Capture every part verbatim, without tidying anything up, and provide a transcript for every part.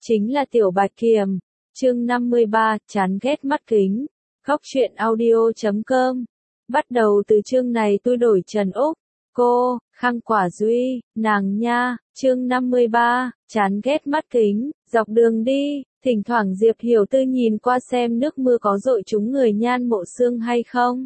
chính là Tiểu Bạch Kiểm. Chương năm mươi ba, chán ghét mắt kính. Góc truyện audio chấm com. Bắt đầu từ chương này tôi đổi Trần Úc, cô, Khang Quả Duy, nàng nha. Chương năm mươi ba, chán ghét mắt kính. Dọc đường đi, thỉnh thoảng Diệp Hiểu Tư nhìn qua xem nước mưa có dội trúng người Nhan Mộ Xương hay không.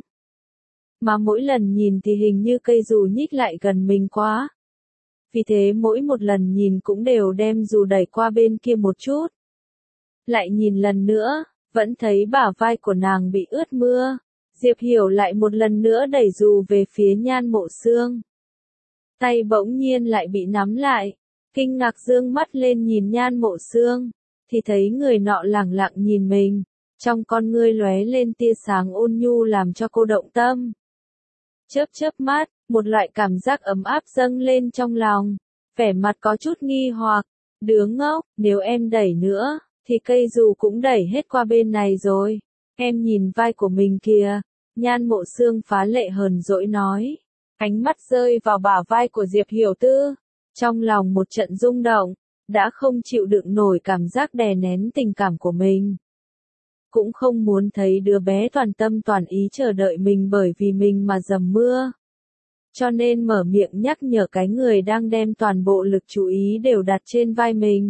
Mà mỗi lần nhìn thì hình như cây dù nhích lại gần mình quá. Vì thế mỗi một lần nhìn cũng đều đem dù đẩy qua bên kia một chút. Lại nhìn lần nữa, vẫn thấy bả vai của nàng bị ướt mưa. Diệp Hiểu lại một lần nữa đẩy dù về phía Nhan Mộ Xương. Tay bỗng nhiên lại bị nắm lại. Kinh ngạc dương mắt lên nhìn Nhan Mộ Xương, thì thấy người nọ lẳng lặng nhìn mình. Trong con ngươi lóe lên tia sáng ôn nhu làm cho cô động tâm. Chớp chớp mắt, một loại cảm giác ấm áp dâng lên trong lòng. Vẻ mặt có chút nghi hoặc. Đứa ngốc, nếu em đẩy nữa, thì cây dù cũng đẩy hết qua bên này rồi. Em nhìn vai của mình kìa. Nhan Mộ Xương phá lệ hờn dỗi nói. Ánh mắt rơi vào bả vai của Diệp Hiểu Tư. Trong lòng một trận rung động. Đã không chịu đựng nổi cảm giác đè nén tình cảm của mình. Cũng không muốn thấy đứa bé toàn tâm toàn ý chờ đợi mình bởi vì mình mà dầm mưa. Cho nên mở miệng nhắc nhở cái người đang đem toàn bộ lực chú ý đều đặt trên vai mình.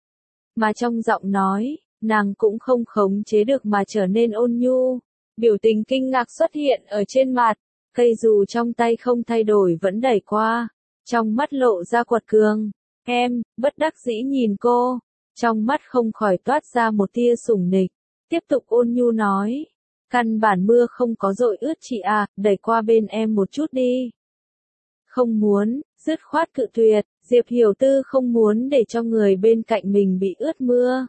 Mà trong giọng nói, nàng cũng không khống chế được mà trở nên ôn nhu. Biểu tình kinh ngạc xuất hiện ở trên mặt. Cây dù trong tay không thay đổi vẫn đẩy qua. Trong mắt lộ ra quật cường. Em, bất đắc dĩ nhìn cô. Trong mắt không khỏi toát ra một tia sủng nịch. Tiếp tục ôn nhu nói. Căn bản mưa không có dội ướt chị à, đẩy qua bên em một chút đi. Không muốn, dứt khoát cự tuyệt, Diệp Hiểu Tư không muốn để cho người bên cạnh mình bị ướt mưa.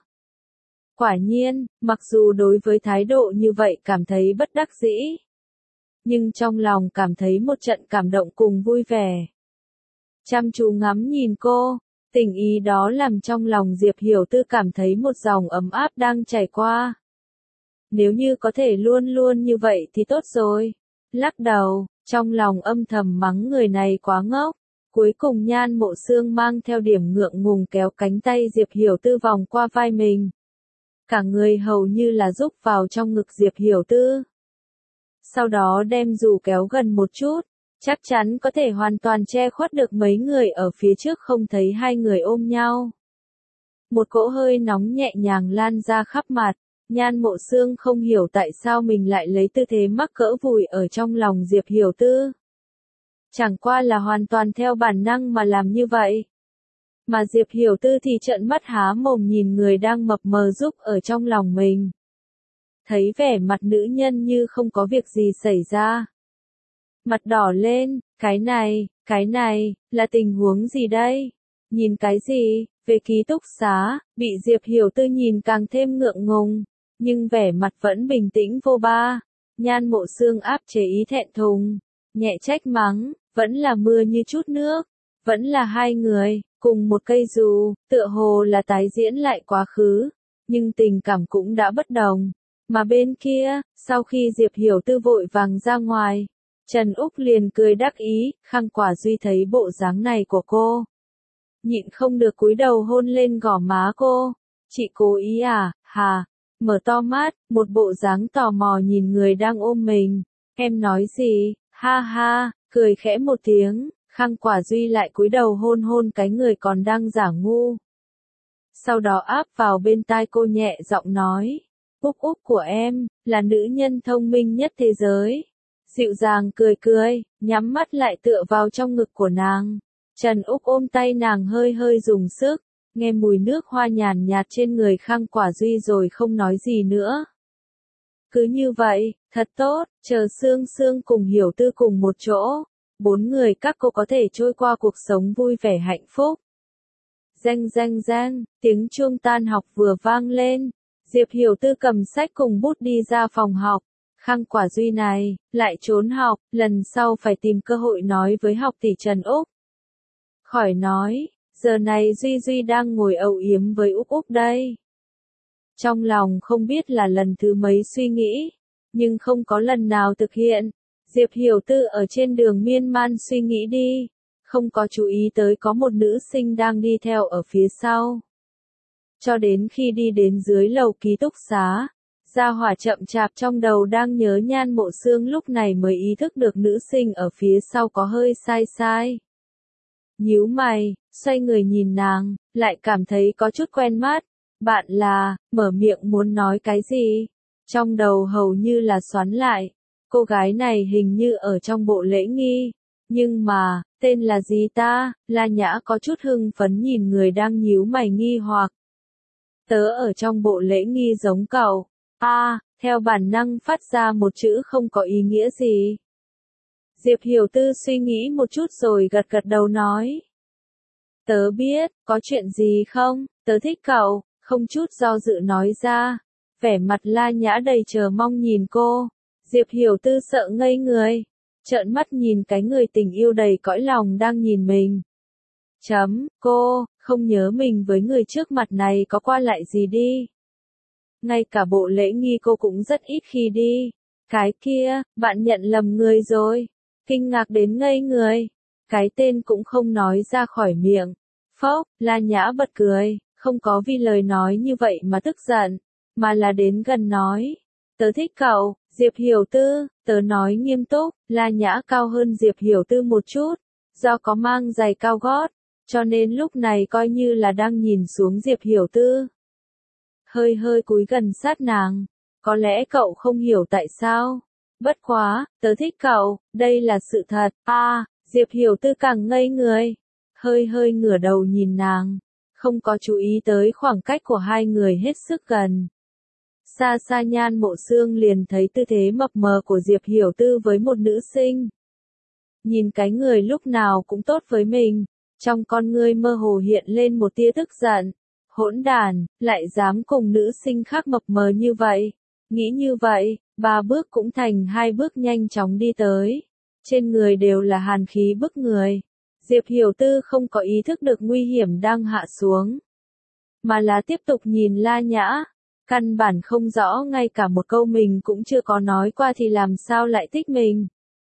Quả nhiên, mặc dù đối với thái độ như vậy cảm thấy bất đắc dĩ. Nhưng trong lòng cảm thấy một trận cảm động cùng vui vẻ. Chăm chú ngắm nhìn cô, tình ý đó làm trong lòng Diệp Hiểu Tư cảm thấy một dòng ấm áp đang chảy qua. Nếu như có thể luôn luôn như vậy thì tốt rồi. Lắc đầu, trong lòng âm thầm mắng người này quá ngốc. Cuối cùng Nhan Mộ Xương mang theo điểm ngượng ngùng kéo cánh tay Diệp Hiểu Tư vòng qua vai mình. Cả người hầu như là rúc vào trong ngực Diệp Hiểu Tư. Sau đó đem dù kéo gần một chút, chắc chắn có thể hoàn toàn che khuất được mấy người ở phía trước không thấy hai người ôm nhau. Một cỗ hơi nóng nhẹ nhàng lan ra khắp mặt. Nhan Mộ Xương không hiểu tại sao mình lại lấy tư thế mắc cỡ vùi ở trong lòng Diệp Hiểu Tư. Chẳng qua là hoàn toàn theo bản năng mà làm như vậy. Mà Diệp Hiểu Tư thì trợn mắt há mồm nhìn người đang mập mờ giúp ở trong lòng mình. Thấy vẻ mặt nữ nhân như không có việc gì xảy ra. Mặt đỏ lên, cái này, cái này, là tình huống gì đây? Nhìn cái gì? Về ký túc xá, bị Diệp Hiểu Tư nhìn càng thêm ngượng ngùng. Nhưng vẻ mặt vẫn bình tĩnh vô ba. Nhan Mộ Xương áp chế ý thẹn thùng. Nhẹ trách mắng, vẫn là mưa như chút nước. Vẫn là hai người, cùng một cây dù, tựa hồ là tái diễn lại quá khứ. Nhưng tình cảm cũng đã bất đồng. Mà bên kia, sau khi Diệp Hiểu Tư vội vàng ra ngoài, Trần Úc liền cười đắc ý, Khang Quả Duy thấy bộ dáng này của cô. Nhịn không được cúi đầu hôn lên gò má cô. Chị cố ý à, hà? Mở to mắt, một bộ dáng tò mò nhìn người đang ôm mình. Em nói gì? Ha ha, cười khẽ một tiếng, Khang Quả Duy lại cúi đầu hôn hôn cái người còn đang giả ngu. Sau đó áp vào bên tai cô nhẹ giọng nói. Úc Úc của em, là nữ nhân thông minh nhất thế giới. Dịu dàng cười cười, nhắm mắt lại tựa vào trong ngực của nàng. Trần Úc ôm tay nàng hơi hơi dùng sức. Nghe mùi nước hoa nhàn nhạt trên người Khang Quả Duy rồi không nói gì nữa. Cứ như vậy, thật tốt, chờ Sương Sương cùng Hiểu Tư cùng một chỗ. Bốn người các cô có thể trôi qua cuộc sống vui vẻ hạnh phúc. Reng reng reng, tiếng chuông tan học vừa vang lên. Diệp Hiểu Tư cầm sách cùng bút đi ra phòng học. Khang Quả Duy này, lại trốn học, lần sau phải tìm cơ hội nói với học tỷ Trần Úc. Khỏi nói. Giờ này Duy Duy đang ngồi âu yếm với Úc Úc đây. Trong lòng không biết là lần thứ mấy suy nghĩ, nhưng không có lần nào thực hiện. Diệp Hiểu Tư ở trên đường miên man suy nghĩ đi, không có chú ý tới có một nữ sinh đang đi theo ở phía sau. cho đến khi đi đến dưới lầu ký túc xá. Gia Hỏa chậm chạp trong đầu đang nhớ Nhan Mộ Xương lúc này mới ý thức được nữ sinh ở phía sau có hơi sai sai. Nhíu mày, xoay người nhìn nàng, lại cảm thấy có chút quen mắt. Bạn là, mở miệng muốn nói cái gì? Trong đầu hầu như là xoắn lại. Cô gái này hình như ở trong bộ lễ nghi. Nhưng mà, tên là gì ta? La Nhã có chút hưng phấn nhìn người đang nhíu mày nghi hoặc. Tớ ở trong bộ lễ nghi giống cậu. A, à, theo bản năng phát ra một chữ không có ý nghĩa gì. Diệp Hiểu Tư suy nghĩ một chút rồi gật gật đầu nói. Tớ biết, có chuyện gì không? Tớ thích cậu, không chút do dự nói ra. Vẻ mặt La Nhã đầy chờ mong nhìn cô. Diệp Hiểu Tư sợ ngây người. Trợn mắt nhìn cái người tình yêu đầy cõi lòng đang nhìn mình. Chấm, cô, không nhớ mình với người trước mặt này có qua lại gì đi. Ngay cả bộ lễ nghi cô cũng rất ít khi đi. Cái kia, bạn nhận lầm người rồi. Kinh ngạc đến ngây người. Cái tên cũng không nói ra khỏi miệng. Phốc, La Nhã bật cười, không có vì lời nói như vậy mà tức giận, mà là đến gần nói. Tớ thích cậu, Diệp Hiểu Tư, tớ nói nghiêm túc. La Nhã cao hơn Diệp Hiểu Tư một chút, do có mang giày cao gót, cho nên lúc này coi như là đang nhìn xuống Diệp Hiểu Tư. Hơi hơi cúi gần sát nàng, có lẽ cậu không hiểu tại sao. Bất quá, tớ thích cậu, đây là sự thật. A, à, Diệp Hiểu Tư càng ngây người, hơi hơi ngửa đầu nhìn nàng, không có chú ý tới khoảng cách của hai người hết sức gần. Xa xa Nhan Mộ Xương liền thấy tư thế mập mờ của Diệp Hiểu Tư với một nữ sinh. Nhìn cái người lúc nào cũng tốt với mình, trong con ngươi mơ hồ hiện lên một tia tức giận. Hỗn đàn, lại dám cùng nữ sinh khác mập mờ như vậy. Nghĩ như vậy, ba bước cũng thành hai bước nhanh chóng đi tới. Trên người đều là hàn khí bức người. Diệp Hiểu Tư không có ý thức được nguy hiểm đang hạ xuống, mà là tiếp tục nhìn La Nhã. Căn bản không rõ ngay cả một câu mình cũng chưa có nói qua thì làm sao lại thích mình.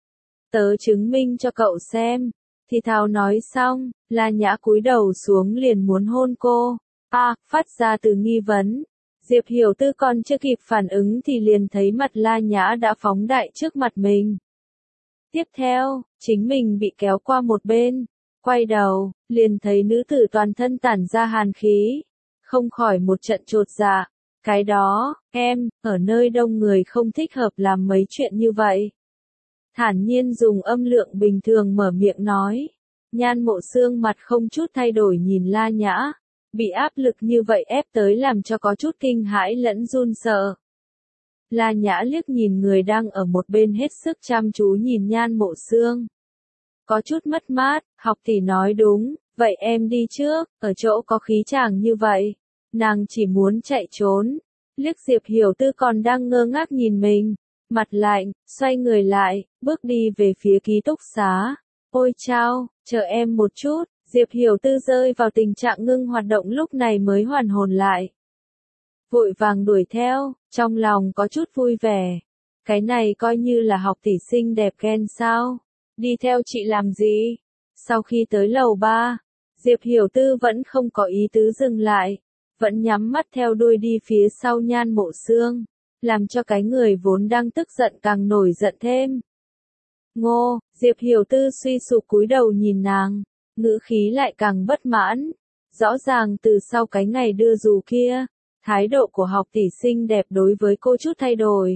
Tớ chứng minh cho cậu xem. Thì thào nói xong, La Nhã cúi đầu xuống liền muốn hôn cô. A, à, phát ra từ nghi vấn. Diệp Hiểu Tư còn chưa kịp phản ứng thì liền thấy mặt La Nhã đã phóng đại trước mặt mình. Tiếp theo, chính mình bị kéo qua một bên. Quay đầu, liền thấy nữ tử toàn thân tản ra hàn khí. Không khỏi một trận chột dạ. Cái đó, em, ở nơi đông người không thích hợp làm mấy chuyện như vậy. Thản nhiên dùng âm lượng bình thường mở miệng nói. Nhan Mộ Xương mặt không chút thay đổi nhìn La Nhã. Bị áp lực như vậy ép tới làm cho có chút kinh hãi lẫn run sợ. La Nhã liếc nhìn người đang ở một bên hết sức chăm chú nhìn Nhan Mộ Xương. Có chút mất mát, học tỷ nói đúng, vậy em đi trước, ở chỗ có khí chàng như vậy. Nàng chỉ muốn chạy trốn. Liếc Diệp Hiểu Tư còn đang ngơ ngác nhìn mình. Mặt lạnh, xoay người lại, bước đi về phía ký túc xá. Ôi chao, chờ em một chút. Diệp Hiểu Tư rơi vào tình trạng ngưng hoạt động lúc này mới hoàn hồn lại. Vội vàng đuổi theo, trong lòng có chút vui vẻ. Cái này coi như là học tỷ xinh đẹp ghen sao? Đi theo chị làm gì? Sau khi tới lầu ba, Diệp Hiểu Tư vẫn không có ý tứ dừng lại. Vẫn nhắm mắt theo đuôi đi phía sau Nhan Mộ Xương. Làm cho cái người vốn đang tức giận càng nổi giận thêm. Ngô, Diệp Hiểu Tư suy sụp cúi đầu nhìn nàng. Ngữ khí lại càng bất mãn. Rõ ràng từ sau cái ngày đưa dù kia, thái độ của học tỷ xinh đẹp đối với cô chút thay đổi.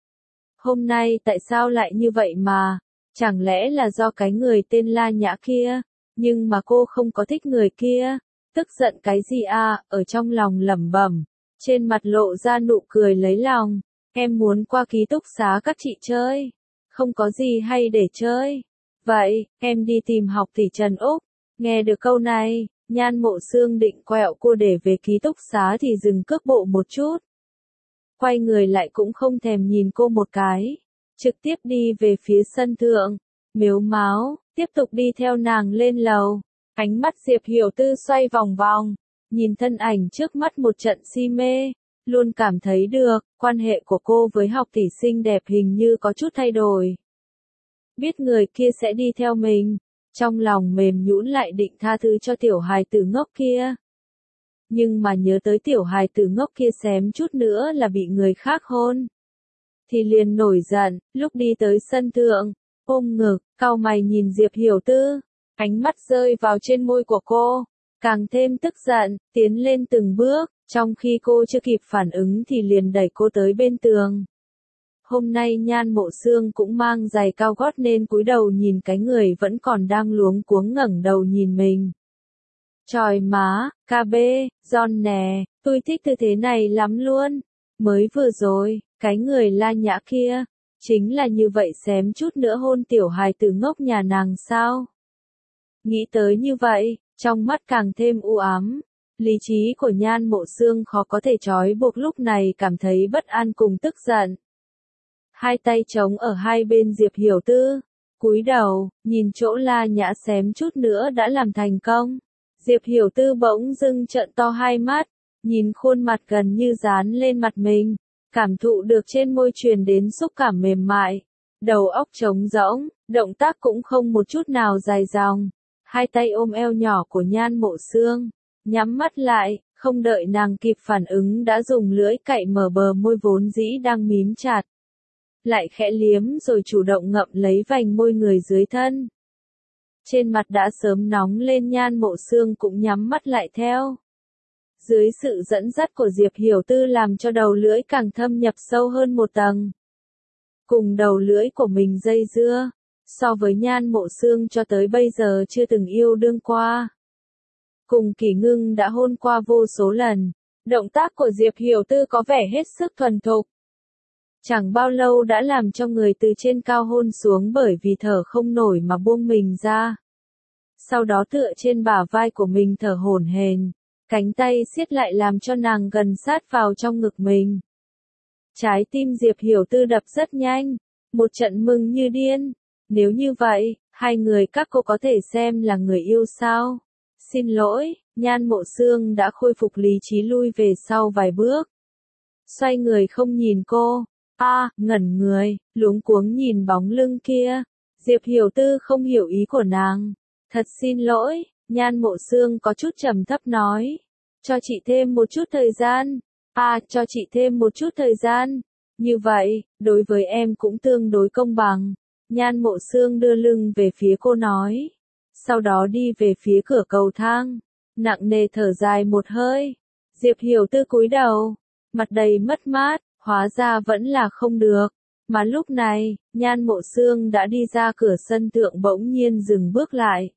Hôm nay tại sao lại như vậy mà? Chẳng lẽ là do cái người tên La Nhã kia? Nhưng mà cô không có thích người kia. Tức giận cái gì à? Ở trong lòng lẩm bẩm, trên mặt lộ ra nụ cười lấy lòng. Em muốn qua ký túc xá các chị chơi. Không có gì hay để chơi. Vậy, em đi tìm học tỷ Trần Úc. Nghe được câu này, Nhan Mộ Xương định quẹo cô để về ký túc xá thì dừng cước bộ một chút. Quay người lại cũng không thèm nhìn cô một cái. Trực tiếp đi về phía sân thượng. Mếu máo, tiếp tục đi theo nàng lên lầu. Ánh mắt Diệp Hiểu Tư xoay vòng vòng. Nhìn thân ảnh trước mắt một trận si mê. Luôn cảm thấy được, quan hệ của cô với học tỷ xinh đẹp hình như có chút thay đổi. Biết người kia sẽ đi theo mình. Trong lòng mềm nhũn lại định tha thứ cho tiểu hài tử ngốc kia. nhưng mà nhớ tới tiểu hài tử ngốc kia xém chút nữa là bị người khác hôn. Thì liền nổi giận, lúc đi tới sân thượng, ôm ngực, cau mày nhìn Diệp Hiểu Tư, ánh mắt rơi vào trên môi của cô, càng thêm tức giận, tiến lên từng bước, trong khi cô chưa kịp phản ứng thì liền đẩy cô tới bên tường. Hôm nay Nhan Mộ Xương cũng mang giày cao gót nên cúi đầu nhìn cái người vẫn còn đang luống cuống ngẩng đầu nhìn mình. Chòi má, ca bê, John nè, tôi thích tư thế này lắm luôn. Mới vừa rồi, cái người La Nhã kia, chính là như vậy xém chút nữa hôn tiểu hài tử ngốc nhà nàng sao? Nghĩ tới như vậy, trong mắt càng thêm u ám. Lý trí của Nhan Mộ Xương khó có thể trói buộc lúc này cảm thấy bất an cùng tức giận. Hai tay trống ở hai bên Diệp Hiểu Tư, cúi đầu, nhìn chỗ La Nhã xém chút nữa đã làm thành công. Diệp Hiểu Tư bỗng dưng trợn to hai mắt, nhìn khuôn mặt gần như dán lên mặt mình, cảm thụ được trên môi truyền đến xúc cảm mềm mại, đầu óc trống rỗng, động tác cũng không một chút nào dài dòng, hai tay ôm eo nhỏ của Nhan Mộ Xương, nhắm mắt lại, không đợi nàng kịp phản ứng đã dùng lưỡi cạy mở bờ môi vốn dĩ đang mím chặt, lại khẽ liếm rồi chủ động ngậm lấy vành môi người dưới thân. Trên mặt đã sớm nóng lên Nhan Mộ Xương cũng nhắm mắt lại theo. Dưới sự dẫn dắt của Diệp Hiểu Tư làm cho đầu lưỡi càng thâm nhập sâu hơn một tầng. Cùng đầu lưỡi của mình dây dưa, so với Nhan Mộ Xương cho tới bây giờ chưa từng yêu đương qua. Cùng Kỷ Ngưng đã hôn qua vô số lần, động tác của Diệp Hiểu Tư có vẻ hết sức thuần thục. Chẳng bao lâu đã làm cho người từ trên cao hôn xuống bởi vì thở không nổi mà buông mình ra. Sau đó tựa trên bả vai của mình thở hổn hển, cánh tay siết lại làm cho nàng gần sát vào trong ngực mình. Trái tim Diệp Hiểu Tư đập rất nhanh, một trận mừng như điên. Nếu như vậy, hai người các cô có thể xem là người yêu sao? Xin lỗi, Nhan Mộ Xương đã khôi phục lý trí lui về sau vài bước. Xoay người không nhìn cô. A, à, ngẩn người, luống cuống nhìn bóng lưng kia. Diệp Hiểu Tư không hiểu ý của nàng. Thật xin lỗi, Nhan Mộ Xương có chút trầm thấp nói. Cho chị thêm một chút thời gian. A, à, cho chị thêm một chút thời gian. Như vậy, đối với em cũng tương đối công bằng. Nhan Mộ Xương đưa lưng về phía cô nói. Sau đó đi về phía cửa cầu thang. Nặng nề thở dài một hơi. Diệp Hiểu Tư cúi đầu. Mặt đầy mất mát. Hóa ra vẫn là không được. Mà lúc này, Nhan Mộ Xương đã đi ra cửa sân thượng bỗng nhiên dừng bước lại.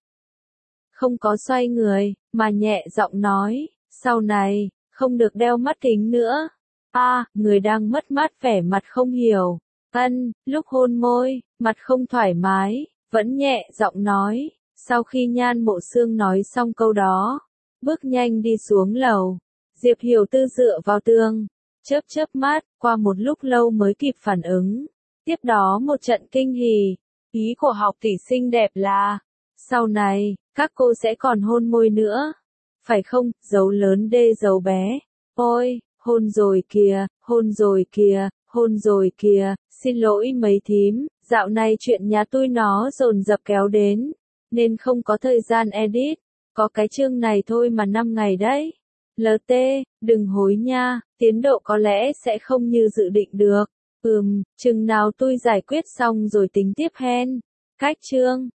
Không có xoay người, mà nhẹ giọng nói, sau này, không được đeo mắt kính nữa. A, à, người đang mất mát vẻ mặt không hiểu. Ân, lúc hôn môi, mặt không thoải mái, vẫn nhẹ giọng nói. Sau khi Nhan Mộ Xương nói xong câu đó, bước nhanh đi xuống lầu. Diệp Hiểu Tư dựa vào tường. Chớp chớp mắt, qua một lúc lâu mới kịp phản ứng. Tiếp đó một trận kinh hỉ. Ý của học tỷ xinh đẹp là, sau này, các cô sẽ còn hôn môi nữa. Phải không, dấu lớn đê dấu bé. Ôi, hôn rồi kìa, hôn rồi kìa, hôn rồi kìa, xin lỗi mấy thím, dạo này chuyện nhà tôi nó dồn dập kéo đến, nên không có thời gian edit. Có cái chương này thôi mà năm ngày đấy. lờ tê, đừng hối nha, tiến độ có lẽ sẽ không như dự định được. Ừm, chừng nào tôi giải quyết xong rồi tính tiếp hen. Cách chương.